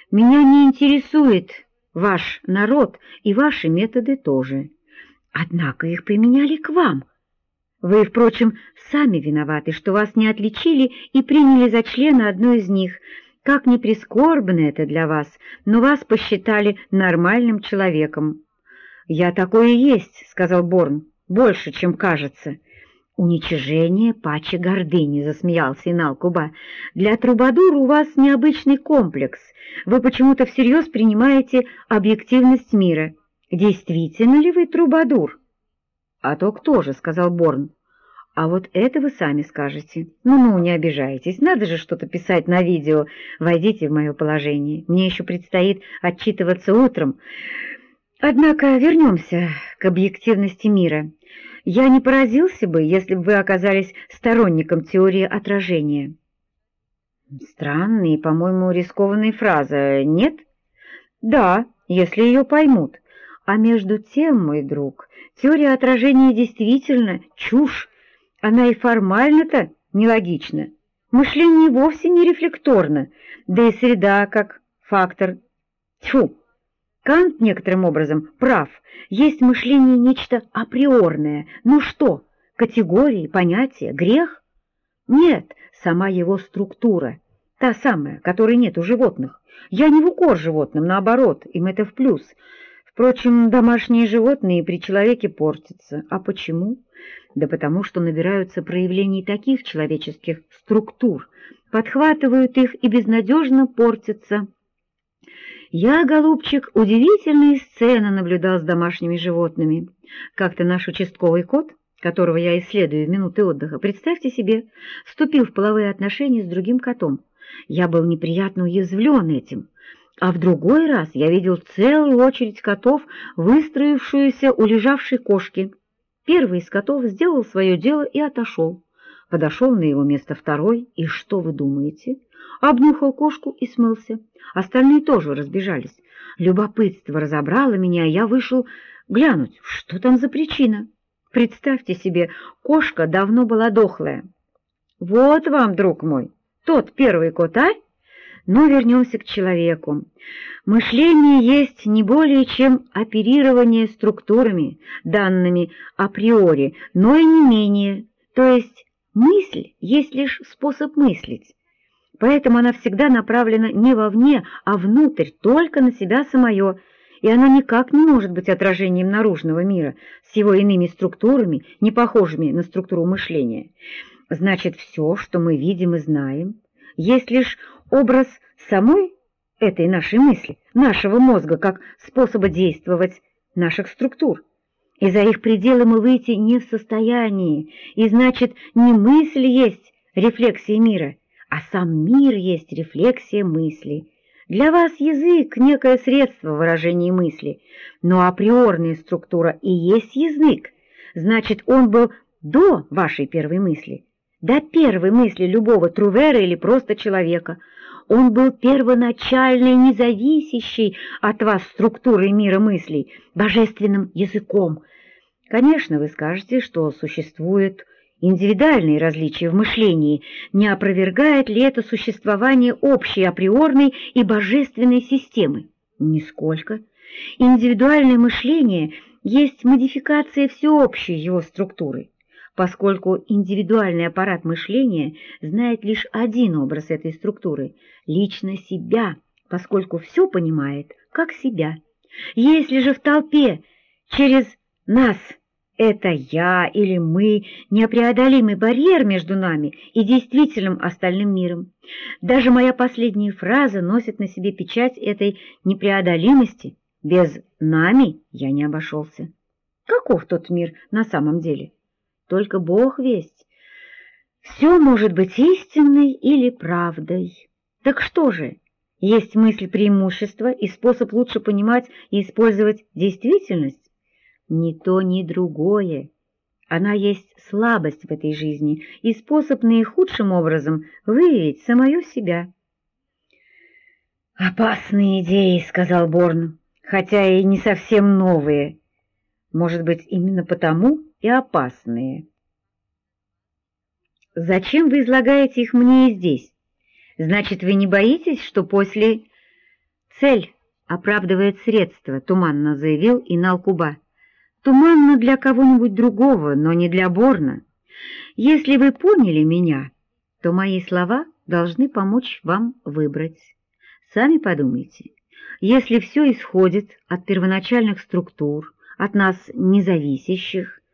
Меня не интересует ваш народ и ваши методы тоже. Однако их применяли к вам. Вы, впрочем, сами виноваты, что вас не отличили и приняли за члена одной из них. Как ни прискорбно это для вас, но вас посчитали нормальным человеком. «Я такой и есть», — сказал Борн, — «больше, чем кажется». «Уничижение паче гордыни», — засмеялся Инал-Куба. «Для трубадура у вас необычный комплекс. Вы почему-то всерьез принимаете объективность мира. Действительно ли вы трубадур?» «А то кто же», — сказал Борн. «А вот это вы сами скажете. Ну-ну, не обижайтесь, надо же что-то писать на видео. Войдите в мое положение. Мне еще предстоит отчитываться утром. Однако вернемся к объективности мира. Я не поразился бы, если бы вы оказались сторонником теории отражения». Странная и, по-моему, рискованная фраза, нет? Да, если ее поймут. А между тем, мой друг, теория отражения действительно чушь. Она и формально-то нелогична. Мышление вовсе не рефлекторно, да и среда как фактор. Тьфу! Кант некоторым образом прав. Есть мышление нечто априорное. Ну что, категории, понятия, грех? Нет, сама его структура, та самая, которой нет у животных. Я не в укор животным, наоборот, им это в плюс. Впрочем, домашние животные при человеке портятся. А почему? Да потому что набираются проявлений таких человеческих структур, подхватывают их и безнадежно портятся. Я, голубчик, удивительные сцены наблюдал с домашними животными. Как-то наш участковый кот, которого я исследую в минуты отдыха, представьте себе, вступил в половые отношения с другим котом. Я был неприятно уязвлен этим. А в другой раз я видел целую очередь котов, выстроившуюся у лежавшей кошки. Первый из котов сделал свое дело и отошел. Подошел на его место второй, и что вы думаете? Обнюхал кошку и смылся. Остальные тоже разбежались. Любопытство разобрало меня, и я вышел глянуть, что там за причина. Представьте себе, кошка давно была дохлая. Вот вам, друг мой, тот первый кот, а? Но вернемся к человеку. Мышление есть не более чем оперирование структурами, данными априори, но и не менее. То есть мысль есть лишь способ мыслить. Поэтому она всегда направлена не вовне, а внутрь, только на себя самое, и она никак не может быть отражением наружного мира с его иными структурами, не похожими на структуру мышления. Значит, все, что мы видим и знаем, есть лишь образ самой этой нашей мысли, нашего мозга, как способа действовать наших структур. И за их пределы мы выйти не в состоянии, и значит, не мысль есть рефлексия мира, а сам мир есть рефлексия мысли. Для вас язык — некое средство выражения мысли, но априорная структура и есть язык, значит, он был до вашей первой мысли, до первой мысли любого трувера или просто человека. Он был первоначальной, независящей от вас структурой мира мыслей, божественным языком. Конечно, вы скажете, что существует индивидуальные различия в мышлении. Не опровергает ли это существование общей априорной и божественной системы? Нисколько. Индивидуальное мышление есть модификация всеобщей его структуры, поскольку индивидуальный аппарат мышления знает лишь один образ этой структуры — лично себя, поскольку все понимает как себя. Если же в толпе через нас это «я» или «мы» непреодолимый барьер между нами и действительным остальным миром, даже моя последняя фраза носит на себе печать этой непреодолимости. Без «нами» я не обошелся. Каков тот мир на самом деле? Только Бог весть. Все может быть истинной или правдой. Так что же, есть мысль преимущества и способ лучше понимать и использовать действительность? Ни то, ни другое. Она есть слабость в этой жизни и способ наихудшим образом выявить самую себя. «Опасные идеи», — сказал Борн, — «хотя и не совсем новые. Может быть, именно потому и опасные». «Зачем вы излагаете их мне здесь? Значит, вы не боитесь, что после...» «Цель оправдывает средства», — туманно заявил Инал-Куба. «Туманно для кого-нибудь другого, но не для Борна. Если вы поняли меня, то мои слова должны помочь вам выбрать. Сами подумайте, если все исходит от первоначальных структур, от нас независящих,